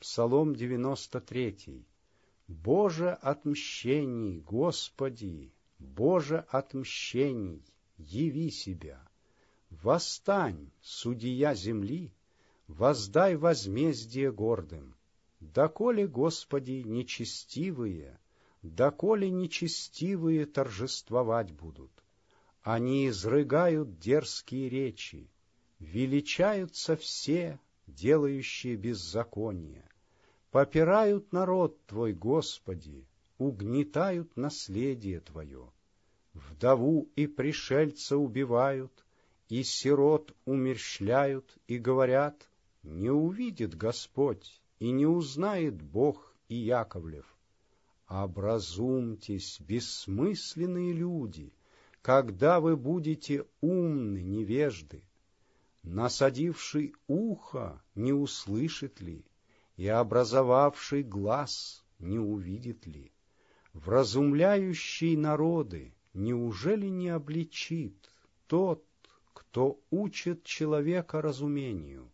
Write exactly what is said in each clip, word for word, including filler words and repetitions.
Псалом девяносто третий. «Боже отмщений, Господи, Боже отмщений, яви себя! Восстань, судия земли, воздай возмездие гордым. Доколе, Господи, нечестивые, доколе нечестивые торжествовать будут? Они изрыгают дерзкие речи, величаются все, делающие беззаконие. Попирают народ Твой, Господи, угнетают наследие Твое. Вдову и пришельца убивают, и сирот умерщвляют, и говорят: не увидит Господь, и не узнает Бог и Яковлев. Образумьтесь, бессмысленные люди, когда вы будете умны, невежды. Насадивший ухо не услышит ли, и образовавший глаз не увидит ли? Вразумляющий народы неужели не обличит тот, кто учит человека разумению?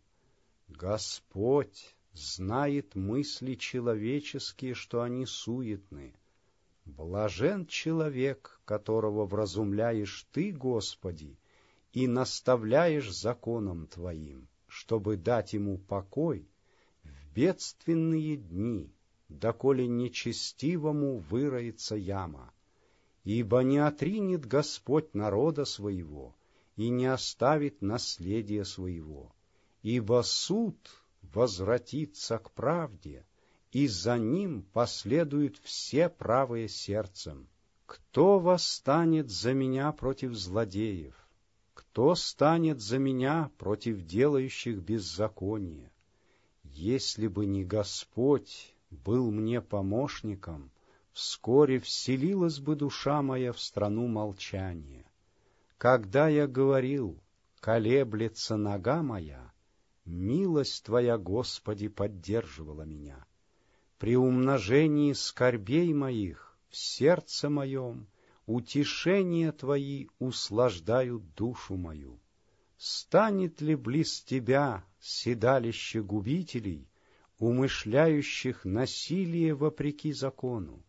Господь знает мысли человеческие, что они суетны. Блажен человек, которого вразумляешь Ты, Господи, и наставляешь законом Твоим, чтобы дать ему покой в бедственные дни, доколе нечестивому выроется яма. Ибо не отринет Господь народа своего и не оставит наследия своего, ибо суд возвратится к правде, и за ним последуют все правые сердцем. Кто восстанет за меня против злодеев? Кто станет за меня против делающих беззаконие? Если бы не Господь был мне помощником, вскоре вселилась бы душа моя в страну молчания. Когда я говорил: колеблется нога моя, милость Твоя, Господи, поддерживала меня. При умножении скорбей моих в сердце моем утешения Твои услаждают душу мою. Станет ли близ Тебя седалище губителей, умышляющих насилие вопреки закону?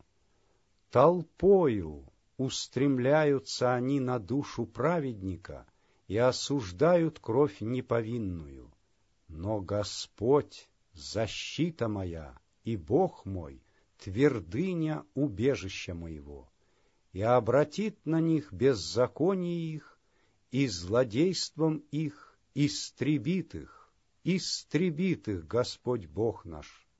Толпою устремляются они на душу праведника и осуждают кровь неповинную. Но Господь — защита моя, и Бог мой — твердыня убежища моего, и обратит на них беззаконие их, и злодейством их истребит их, истребит их Господь Бог наш.